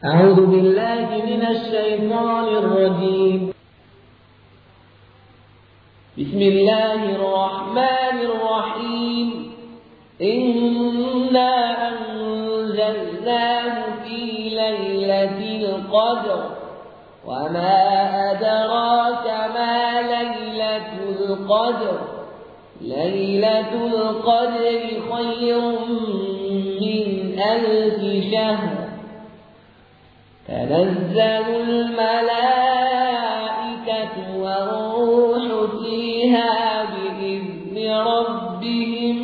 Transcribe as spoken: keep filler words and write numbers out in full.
أعوذ بالله من الشيطان الرجيم. بسم الله الرحمن الرحيم. إنا أنزلناه في ليلة القدر وما أدراك ما ليلة القدر ليلة القدر خير من ألف شهر تنزل الملائكة والروح فيها بإذن ربهم